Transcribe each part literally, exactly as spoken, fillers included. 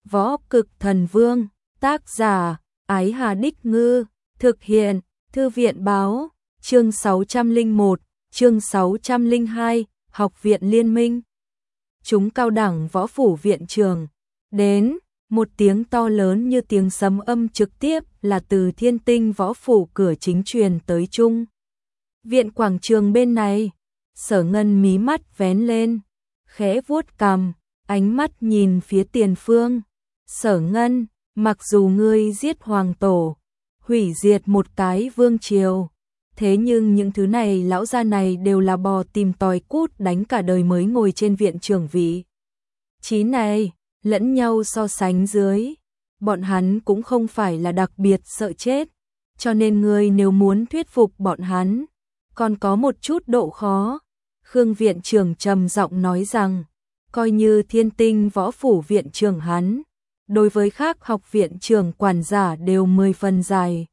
Võ Cực Thần Vương, tác giả, Ái Hà Đích Ngư, thực hiện, Thư viện Báo, chương sáu trăm lẻ một, chương sáu trăm lẻ hai, Học viện Liên minh. Chúng cao đẳng võ phủ viện trường, đến, một tiếng to lớn như tiếng sấm âm trực tiếp là từ Thiên Tinh võ phủ cửa chính truyền tới trung. Viện quảng trường bên này, Sở Ngân mí mắt vén lên, khẽ vuốt cằm, ánh mắt nhìn phía tiền phương. Sở Ngân, mặc dù ngươi giết hoàng tổ, hủy diệt một cái vương triều, thế nhưng những thứ này lão gia này đều là bò tìm tòi cút đánh cả đời mới ngồi trên viện trưởng vị trí này, lẫn nhau so sánh dưới, bọn hắn cũng không phải là đặc biệt sợ chết, cho nên ngươi nếu muốn thuyết phục bọn hắn, còn có một chút độ khó. Khương viện trưởng trầm giọng nói rằng, coi như Thiên Tinh võ phủ viện trưởng hắn, đối với khác học viện trưởng quản giả đều mười phần dài.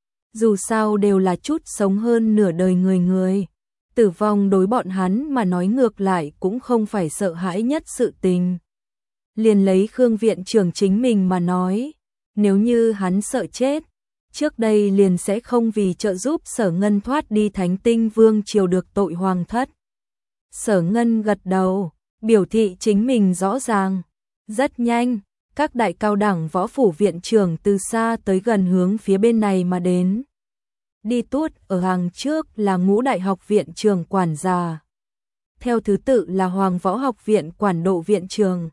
Dù sao đều là chút sống hơn nửa đời người người, tử vong đối bọn hắn mà nói ngược lại cũng không phải sợ hãi nhất sự tình. Liền lấy Khương viện trưởng chính mình mà nói, nếu như hắn sợ chết, trước đây liền sẽ không vì trợ giúp Sở Ngân thoát đi Thánh Tinh vương triều được tội hoàng thất. Sở Ngân gật đầu, biểu thị chính mình rõ ràng. Rất nhanh, các đại cao đẳng võ phủ viện trưởng từ xa tới gần hướng phía bên này mà đến. Đi tuốt ở hàng trước là ngũ đại học viện trường quản gia. Theo thứ tự là Hoàng Võ Học viện quản độ viện trường,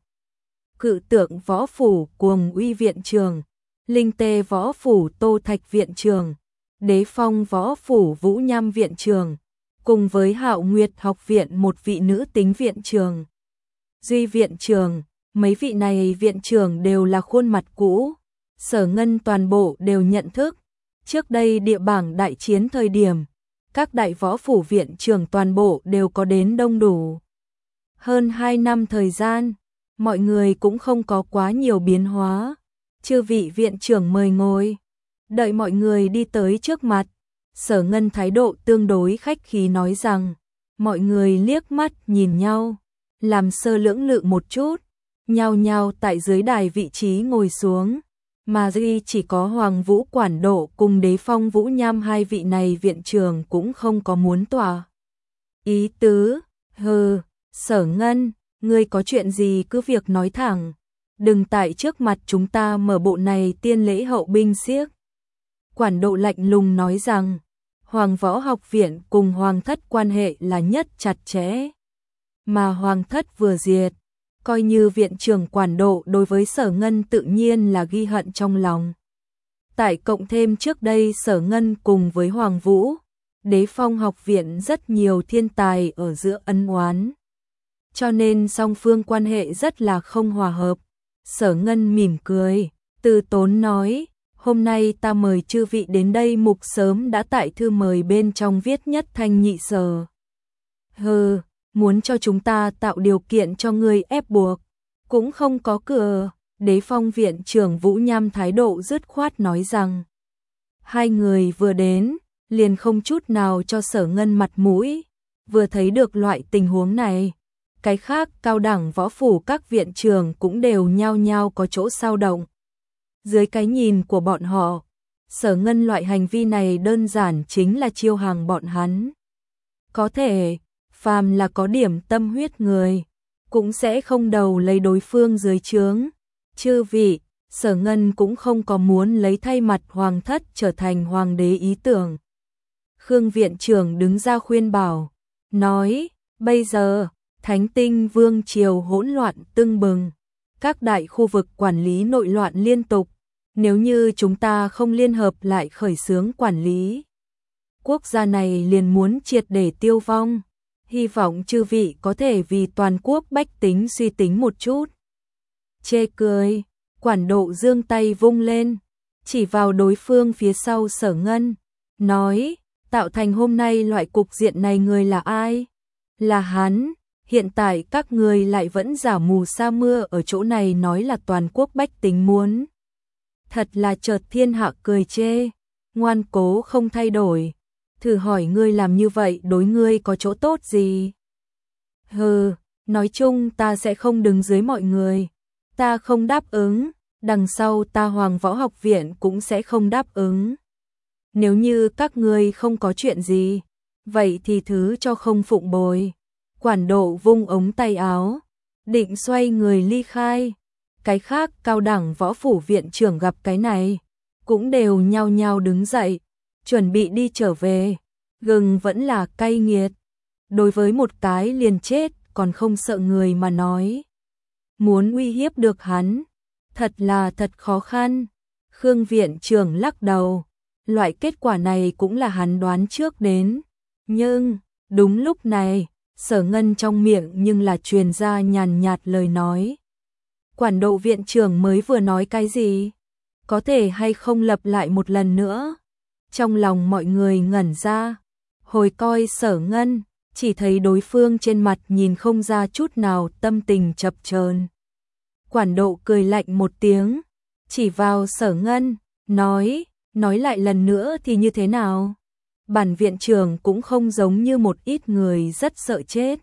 Cự Tượng võ phủ Cuồng Uy viện trường, Linh Tê võ phủ Tô Thạch viện trường, Đế Phong võ phủ Vũ Nham viện trường, cùng với Hạo Nguyệt học viện một vị nữ tính viện trường. Duy viện trường, mấy vị này viện trưởng đều là khuôn mặt cũ, Sở Ngân toàn bộ đều nhận thức. Trước đây địa bảng đại chiến thời điểm, các đại võ phủ viện trưởng toàn bộ đều có đến đông đủ. Hơn hai năm thời gian, mọi người cũng không có quá nhiều biến hóa. Chư vị viện trưởng mời ngồi. Đợi mọi người đi tới trước mặt, Sở Ngân thái độ tương đối khách khí nói rằng, mọi người liếc mắt nhìn nhau, làm sơ lưỡng lự một chút, nhao nhao tại dưới đài vị trí ngồi xuống, mà duy chỉ có Hoàng Vũ quản độ cùng Đế Phong Vũ Nham hai vị này viện trưởng cũng không có muốn tỏa ý tứ. Hừ, Sở Ngân, ngươi có chuyện gì cứ việc nói thẳng, đừng tại trước mặt chúng ta mở bộ này tiên lễ hậu binh xiếc. Quản độ lạnh lùng nói rằng, Hoàng Võ Học viện cùng Hoàng thất quan hệ là nhất chặt chẽ, mà Hoàng thất vừa diệt, coi như viện trưởng quản độ đối với Sở Ngân tự nhiên là ghi hận trong lòng. Tại cộng thêm trước đây Sở Ngân cùng với Hoàng Vũ, Đế Phong học viện rất nhiều thiên tài ở giữa ân oán, cho nên song phương quan hệ rất là không hòa hợp. Sở Ngân mỉm cười, từ tốn nói, hôm nay ta mời chư vị đến đây mục sớm đã tại thư mời bên trong viết nhất thanh nhị sở. Hừ, muốn cho chúng ta tạo điều kiện cho người ép buộc, cũng không có cửa. Đế Phong viện trưởng Vũ Nham thái độ dứt khoát nói rằng, hai người vừa đến, liền không chút nào cho Sở Ngân mặt mũi, vừa thấy được loại tình huống này. Cái khác cao đẳng võ phủ các viện trường cũng đều nhao nhao có chỗ sao động. Dưới cái nhìn của bọn họ, Sở Ngân loại hành vi này đơn giản chính là chiêu hàng bọn hắn. Có thể, phàm là có điểm tâm huyết người, cũng sẽ không đầu lấy đối phương dưới trướng. Chư vị, Sở Ngân cũng không có muốn lấy thay mặt hoàng thất trở thành hoàng đế ý tưởng. Khương viện trưởng đứng ra khuyên bảo, nói, bây giờ, Thánh Tinh vương triều hỗn loạn tưng bừng, các đại khu vực quản lý nội loạn liên tục, nếu như chúng ta không liên hợp lại khởi xướng quản lý, quốc gia này liền muốn triệt để tiêu vong. Hy vọng chư vị có thể vì toàn quốc bách tính suy tính một chút. Chê cười, quản độ giương tay vung lên, chỉ vào đối phương phía sau Sở Ngân, nói, tạo thành hôm nay loại cục diện này người là ai? Là hắn. Hiện tại các người lại vẫn giả mù sa mưa ở chỗ này nói là toàn quốc bách tính muốn. Thật là chợt thiên hạ cười chê, ngoan cố không thay đổi. Thử hỏi ngươi làm như vậy đối ngươi có chỗ tốt gì? Hừ, nói chung ta sẽ không đứng dưới mọi người. ta không đáp ứng, đằng sau ta Hoàng Võ Học Viện cũng sẽ không đáp ứng. Nếu như các ngươi không có chuyện gì, vậy thì thứ cho không phụng bồi. Quản Độ vung ống tay áo, định xoay người ly khai. Cái khác cao đẳng võ phủ viện trưởng gặp cái này, cũng đều nhao nhao đứng dậy, chuẩn bị đi trở về. Gừng vẫn là cay nghiệt. Đối với một cái liền chết còn không sợ người mà nói. Muốn uy hiếp được hắn, thật là thật khó khăn. Khương viện trưởng lắc đầu. Loại kết quả này cũng là hắn đoán trước đến. Nhưng, đúng lúc này, Sở Ngân trong miệng nhưng là truyền ra nhàn nhạt lời nói. Quản Độ viện trưởng mới vừa nói cái gì? Có thể hay không lặp lại một lần nữa? Trong lòng mọi người ngẩn ra, hồi coi Sở Ngân, chỉ thấy đối phương trên mặt nhìn không ra chút nào tâm tình chập chờn. Quản Độ cười lạnh một tiếng, chỉ vào Sở Ngân, nói, nói lại lần nữa thì như thế nào? Bản viện trưởng cũng không giống như một ít người rất sợ chết.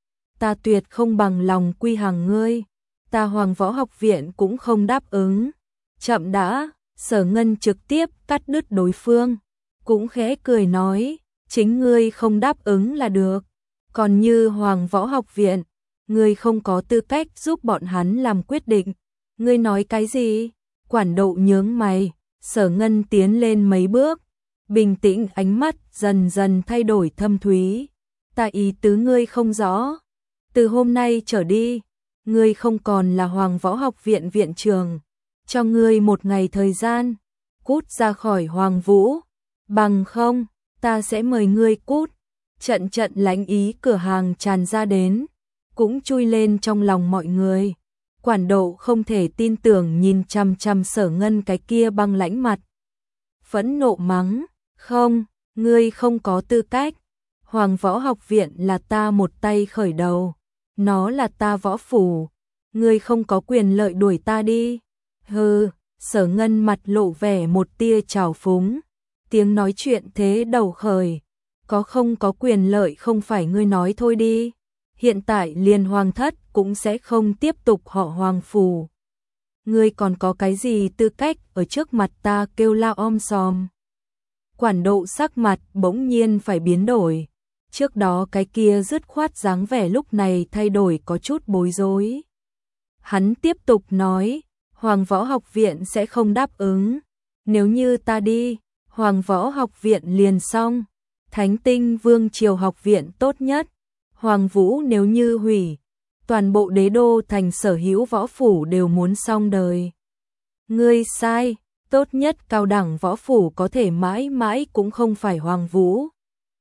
Ta tuyệt không bằng lòng quy hàng ngươi, ta Hoàng Võ Học Viện cũng không đáp ứng. Chậm đã, Sở Ngân trực tiếp cắt đứt đối phương, cũng khẽ cười nói, chính ngươi không đáp ứng là được. Còn như Hoàng Võ Học Viện, ngươi không có tư cách giúp bọn hắn làm quyết định. Ngươi nói cái gì? Quản Độ nhướng mày. Sở Ngân tiến lên mấy bước, bình tĩnh, ánh mắt dần dần thay đổi thâm thúy. Ta ý tứ ngươi không rõ. Từ hôm nay trở đi, ngươi không còn là Hoàng Võ Học Viện viện trưởng. Cho ngươi một ngày thời gian, cút ra khỏi Hoàng Vũ. Bằng không, ta sẽ mời ngươi cút. Trận trận lãnh ý cửa hàng tràn ra đến, cũng chui lên trong lòng mọi người. Quản Độ không thể tin tưởng nhìn chằm chằm Sở Ngân cái kia băng lãnh mặt. Phẫn nộ mắng, không, ngươi không có tư cách. Hoàng Võ Học Viện là ta một tay khởi đầu, nó là ta võ phủ, ngươi không có quyền lợi đuổi ta đi. Hừ, Sở Ngân mặt lộ vẻ một tia trào phúng, tiếng nói chuyện thế đầu khởi, có không có quyền lợi không phải ngươi nói thôi đi. Hiện tại liền Hoàng thất cũng sẽ không tiếp tục họ Hoàng phủ. Ngươi còn có cái gì tư cách ở trước mặt ta kêu la om sòm? Quản Độ sắc mặt bỗng nhiên phải biến đổi. Trước đó cái kia dứt khoát dáng vẻ lúc này thay đổi có chút bối rối. Hắn tiếp tục nói, Hoàng Võ Học Viện sẽ không đáp ứng. Nếu như ta đi, Hoàng Võ Học Viện liền xong. Thánh Tinh Vương Triều Học Viện tốt nhất. Hoàng Vũ nếu như hủy, toàn bộ đế đô thành sở hữu võ phủ đều muốn xong đời. Ngươi sai, tốt nhất cao đẳng võ phủ có thể mãi mãi cũng không phải Hoàng Vũ.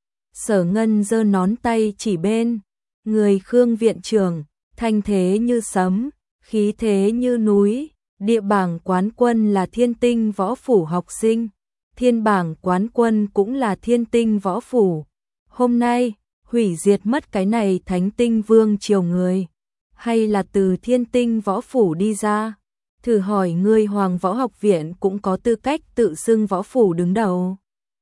Sở Ngân giơ nón tay chỉ bên, người Khương viện trưởng, thanh thế như sấm, khí thế như núi, địa bảng quán quân là Thiên Tinh võ phủ học sinh, thiên bảng quán quân cũng là Thiên Tinh võ phủ. Hôm nay, hủy diệt mất cái này Thánh Tinh Vương triều người, hay là từ Thiên Tinh võ phủ đi ra? Thử hỏi ngươi Hoàng Võ Học Viện cũng có tư cách tự xưng võ phủ đứng đầu.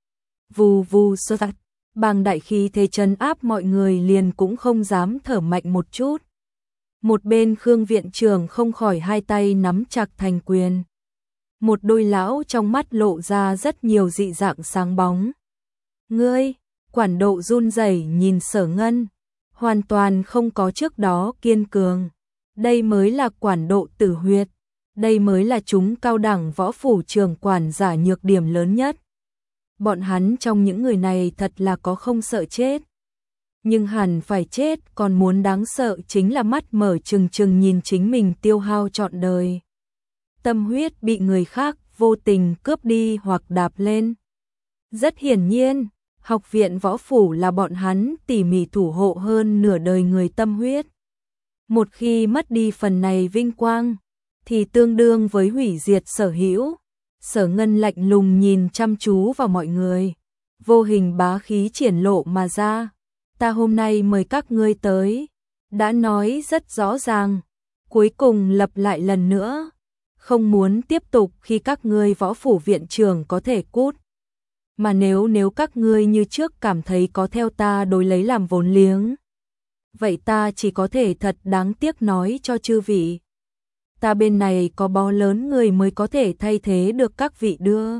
Vù vù sơ tạc, bằng đại khí thế trấn áp mọi người liền cũng không dám thở mạnh một chút. Một bên Khương viện trưởng không khỏi hai tay nắm chặt thành quyền. Một đôi lão trong mắt lộ ra rất nhiều dị dạng sáng bóng. Ngươi, Quản Độ run rẩy nhìn Sở Ngân, hoàn toàn không có trước đó kiên cường. Đây mới là Quản Độ tử huyệt, đây mới là chúng cao đẳng võ phủ trường quản giả nhược điểm lớn nhất. Bọn hắn trong những người này thật là có không sợ chết. Nhưng hẳn phải chết, còn muốn đáng sợ chính là mắt mở trừng trừng nhìn chính mình tiêu hao trọn đời. Tâm huyết bị người khác vô tình cướp đi hoặc đạp lên. Rất hiển nhiên, học viện võ phủ là bọn hắn tỉ mỉ thủ hộ hơn nửa đời người tâm huyết. Một khi mất đi phần này vinh quang, thì tương đương với hủy diệt sở hữu. Sở Ngân lạnh lùng nhìn chăm chú vào mọi người, vô hình bá khí triển lộ mà ra. Ta hôm nay mời các ngươi tới, đã nói rất rõ ràng, cuối cùng lặp lại lần nữa, không muốn tiếp tục khi các ngươi võ phủ viện trưởng có thể cút. Mà nếu nếu các ngươi như trước cảm thấy có theo ta đối lấy làm vốn liếng, vậy ta chỉ có thể thật đáng tiếc nói cho chư vị. ta bên này có bó lớn người mới có thể thay thế được các vị đưa.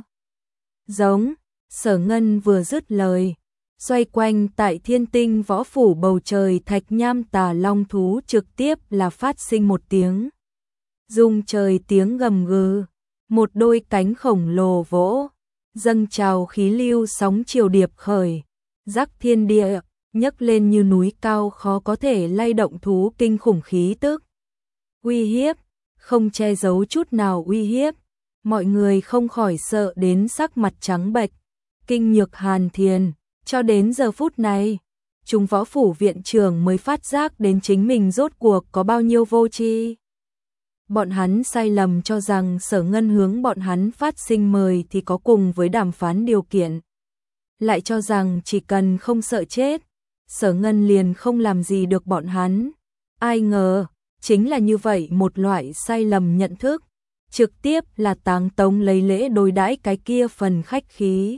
Giống, Sở Ngân vừa dứt lời, xoay quanh tại Thiên Tinh Võ Phủ bầu trời thạch nham tà long thú trực tiếp là phát sinh một tiếng. Rung trời tiếng gầm gừ, một đôi cánh khổng lồ vỗ, dâng trào khí lưu sóng chiều điệp khởi, rắc thiên địa, nhấc lên như núi cao khó có thể lay động thú kinh khủng khí tức. Uy hiếp, không che giấu chút nào uy hiếp, mọi người không khỏi sợ đến sắc mặt trắng bệch, kinh nhược hàn thiền, cho đến giờ phút này, chúng Võ Phủ viện trưởng mới phát giác đến chính mình rốt cuộc có bao nhiêu vô tri. Bọn hắn sai lầm cho rằng Sở Ngân hướng bọn hắn phát sinh mời thì có cùng với đàm phán điều kiện. Lại cho rằng chỉ cần không sợ chết, Sở Ngân liền không làm gì được bọn hắn. Ai ngờ, chính là như vậy một loại sai lầm nhận thức, trực tiếp là táng tống lấy lễ đối đãi cái kia phần khách khí.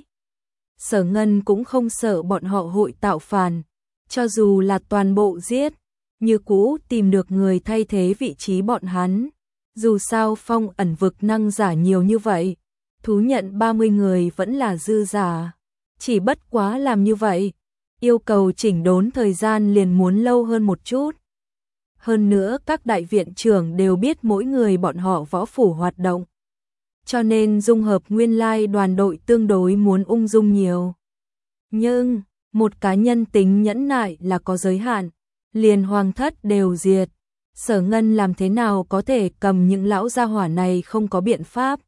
Sở Ngân cũng không sợ bọn họ hội tạo phản, cho dù là toàn bộ giết, như cũ tìm được người thay thế vị trí bọn hắn. Dù sao phong ẩn vực năng giả nhiều như vậy, thú nhận ba mươi người vẫn là dư giả. Chỉ bất quá làm như vậy, yêu cầu chỉnh đốn thời gian liền muốn lâu hơn một chút. Hơn nữa các đại viện trưởng đều biết mỗi người bọn họ võ phủ hoạt động. Cho nên dung hợp nguyên lai đoàn đội tương đối muốn ung dung nhiều. Nhưng, một cá nhân tính nhẫn nại là có giới hạn, liền hoàng thất đều diệt. Sở Ngân làm thế nào có thể cầm những lão gia hỏa này không có biện pháp.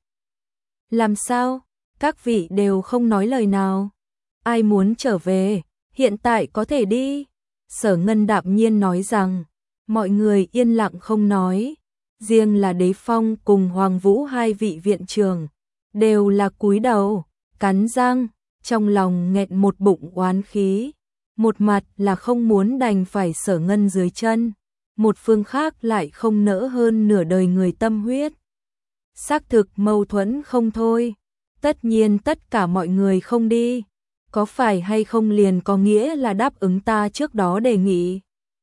Làm sao? Các vị đều không nói lời nào. Ai muốn trở về, hiện tại có thể đi. Sở Ngân đạm nhiên nói rằng, mọi người yên lặng không nói. Riêng là Đế Phong cùng Hoàng Vũ hai vị viện trưởng, đều là cúi đầu, cắn răng, trong lòng nghẹn một bụng oán khí. Một mặt là không muốn đành phải Sở Ngân dưới chân, một phương khác lại không nỡ hơn nửa đời người tâm huyết. Xác thực mâu thuẫn không thôi, tất nhiên tất cả mọi người không đi, có phải hay không liền có nghĩa là đáp ứng ta trước đó đề nghị.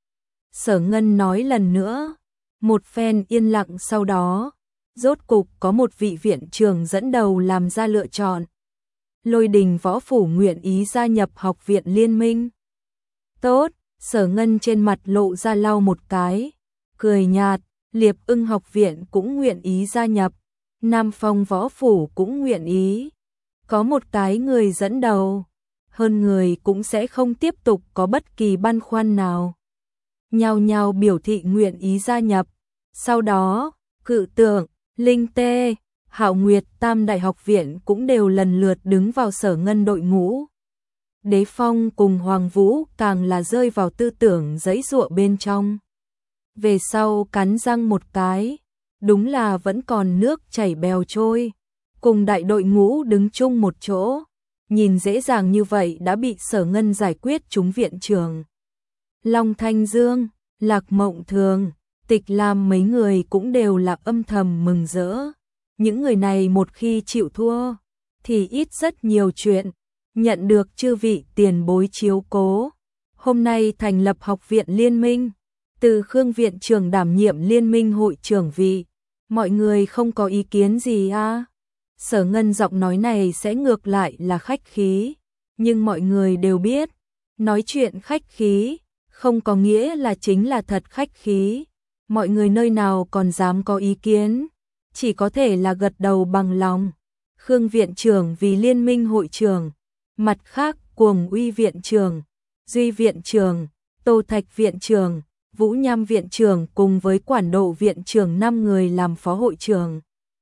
Sở Ngân nói lần nữa, một phen yên lặng sau đó, rốt cục có một vị viện trưởng dẫn đầu làm ra lựa chọn. Lôi Đình Võ Phủ nguyện ý gia nhập học viện liên minh. Tốt, Sở Ngân trên mặt lộ ra lau một cái, cười nhạt, Liệp Ưng học viện cũng nguyện ý gia nhập, Nam Phong Võ Phủ cũng nguyện ý. Có một cái người dẫn đầu, hơn người cũng sẽ không tiếp tục có bất kỳ băn khoăn nào. Nhao nhao biểu thị nguyện ý gia nhập. Sau đó, Cự Tượng, Linh Tê, Hạo Nguyệt tam đại học viện cũng đều lần lượt đứng vào Sở Ngân đội ngũ. Đế Phong cùng Hoàng Vũ càng là rơi vào tư tưởng giãy giụa bên trong. Về sau cắn răng một cái, đúng là vẫn còn nước chảy bèo trôi, cùng đại đội ngũ đứng chung một chỗ, nhìn dễ dàng như vậy đã bị Sở Ngân giải quyết chúng viện trưởng. Long Thanh Dương, Lạc Mộng Thường, Tịch Lam mấy người cũng đều là âm thầm mừng rỡ. Những người này một khi chịu thua, thì ít rất nhiều chuyện, nhận được chư vị tiền bối chiếu cố. Hôm nay thành lập học viện liên minh, từ Khương viện trưởng đảm nhiệm liên minh hội trưởng vị. Mọi người không có ý kiến gì à? Sở Ngân giọng nói này sẽ ngược lại là khách khí, nhưng mọi người đều biết, nói chuyện khách khí, không có nghĩa là chính là thật khách khí. Mọi người nơi nào còn dám có ý kiến, chỉ có thể là gật đầu bằng lòng. Khương viện trưởng vì liên minh hội trưởng, mặt khác Cuồng Uy viện trưởng, Duy viện trưởng, Tô Thạch viện trưởng, Vũ Nham viện trưởng cùng với Quản Độ viện trưởng năm người làm phó hội trưởng.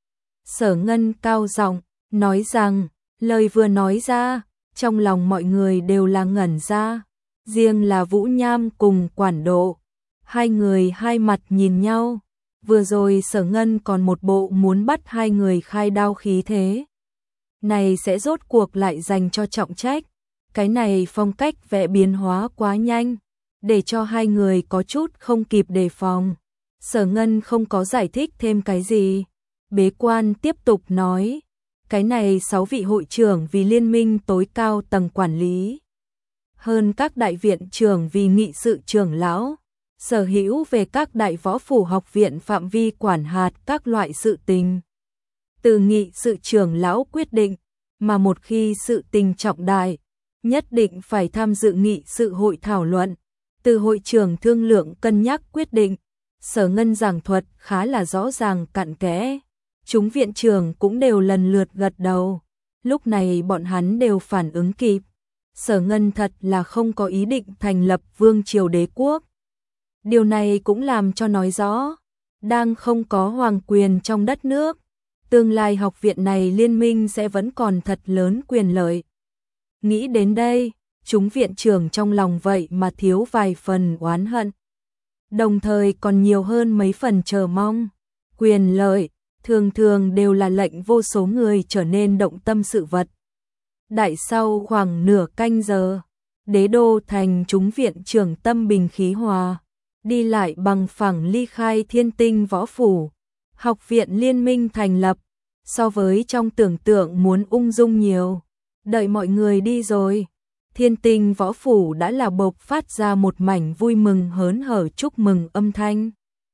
Sở Ngân cao giọng nói rằng, lời vừa nói ra, trong lòng mọi người đều là ngẩn ra, riêng là Vũ Nham cùng Quản Độ, hai người hai mặt nhìn nhau. Vừa rồi Sở Ngân còn một bộ muốn bắt hai người khai đao khí thế. Này sẽ rốt cuộc lại dành cho trọng trách. Cái này phong cách vẽ biến hóa quá nhanh, để cho hai người có chút không kịp đề phòng. Sở Ngân không có giải thích thêm cái gì. Bế Quan tiếp tục nói, cái này sáu vị hội trưởng vì liên minh tối cao tầng quản lý, hơn các đại viện trưởng vì nghị sự trưởng lão. sở hữu về các đại võ phủ học viện phạm vi quản hạt các loại sự tình. Từ nghị sự trưởng lão quyết định, mà một khi sự tình trọng đại, nhất định phải tham dự nghị sự hội thảo luận, từ hội trưởng thương lượng cân nhắc quyết định. Sở Ngân giảng thuật khá là rõ ràng cặn kẽ, chúng viện trưởng cũng đều lần lượt gật đầu, lúc này bọn hắn đều phản ứng kịp. Sở Ngân thật là không có ý định thành lập vương triều đế quốc. Điều này cũng làm cho nói rõ, đang không có hoàng quyền trong đất nước, tương lai học viện này liên minh sẽ vẫn còn thật lớn quyền lợi. Nghĩ đến đây, chúng viện trưởng trong lòng vậy mà thiếu vài phần oán hận, đồng thời còn nhiều hơn mấy phần chờ mong. Quyền lợi thường thường đều là lệnh vô số người trở nên động tâm sự vật. Đại sau khoảng nửa canh giờ, đế đô thành chúng viện trưởng tâm bình khí hòa, đi lại bằng phẳng ly khai Thiên Tinh võ phủ. Học viện liên minh thành lập, so với trong tưởng tượng muốn ung dung nhiều. Đợi mọi người đi rồi, Thiên Tinh võ phủ đã là bộc phát ra một mảnh vui mừng hớn hở chúc mừng âm thanh.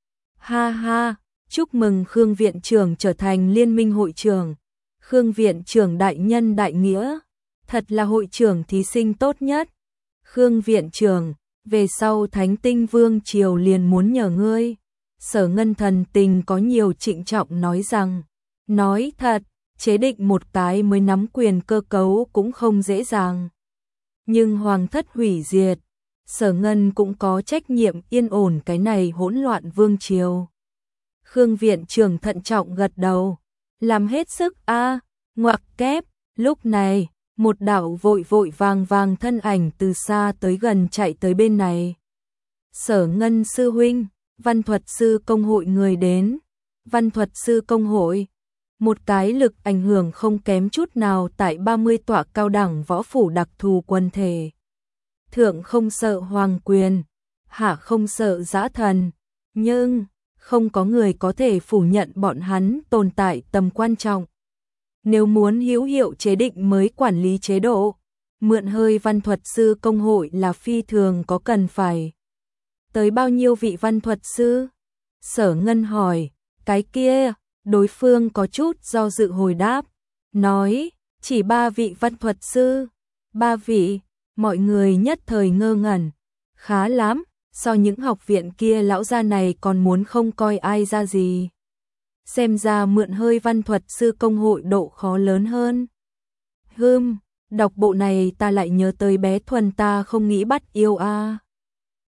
Ha ha, chúc mừng Khương viện trưởng trở thành liên minh hội trưởng. Khương viện trưởng đại nhân đại nghĩa, thật là hội trưởng thí sinh tốt nhất. Khương viện trưởng, về sau Thánh Tinh Vương triều liền muốn nhờ ngươi. Sở Ngân thần tình có nhiều trịnh trọng nói rằng, nói thật, chế định một cái mới nắm quyền cơ cấu cũng không dễ dàng. Nhưng hoàng thất hủy diệt, Sở Ngân cũng có trách nhiệm yên ổn cái này hỗn loạn vương triều. Khương viện trưởng thận trọng gật đầu, làm hết sức a, à, ngoặc kép. Lúc này, một đạo vội vội vàng vàng thân ảnh từ xa tới gần chạy tới bên này. Sở Ngân sư huynh, Văn thuật sư công hội người đến. Văn thuật sư công hội, một cái lực ảnh hưởng không kém chút nào tại ba mươi tọa cao đẳng võ phủ đặc thù quân thể. Thượng không sợ hoàng quyền, hạ không sợ dã thần, nhưng không có người có thể phủ nhận bọn hắn tồn tại tầm quan trọng. Nếu muốn hữu hiệu chế định mới quản lý chế độ, mượn hơi văn thuật sư công hội là phi thường có cần phải. Tới bao nhiêu vị văn thuật sư? Sở Ngân hỏi, cái kia, đối phương có chút do dự hồi đáp, nói, chỉ ba vị văn thuật sư. Ba vị, mọi người nhất thời ngơ ngẩn, khá lắm, so những học viện kia lão gia này còn muốn không coi ai ra gì. Xem ra mượn hơi văn thuật sư công hội độ khó lớn hơn. Hừm, đọc bộ này ta lại nhớ tới bé Thuần ta không nghĩ bắt yêu a. À.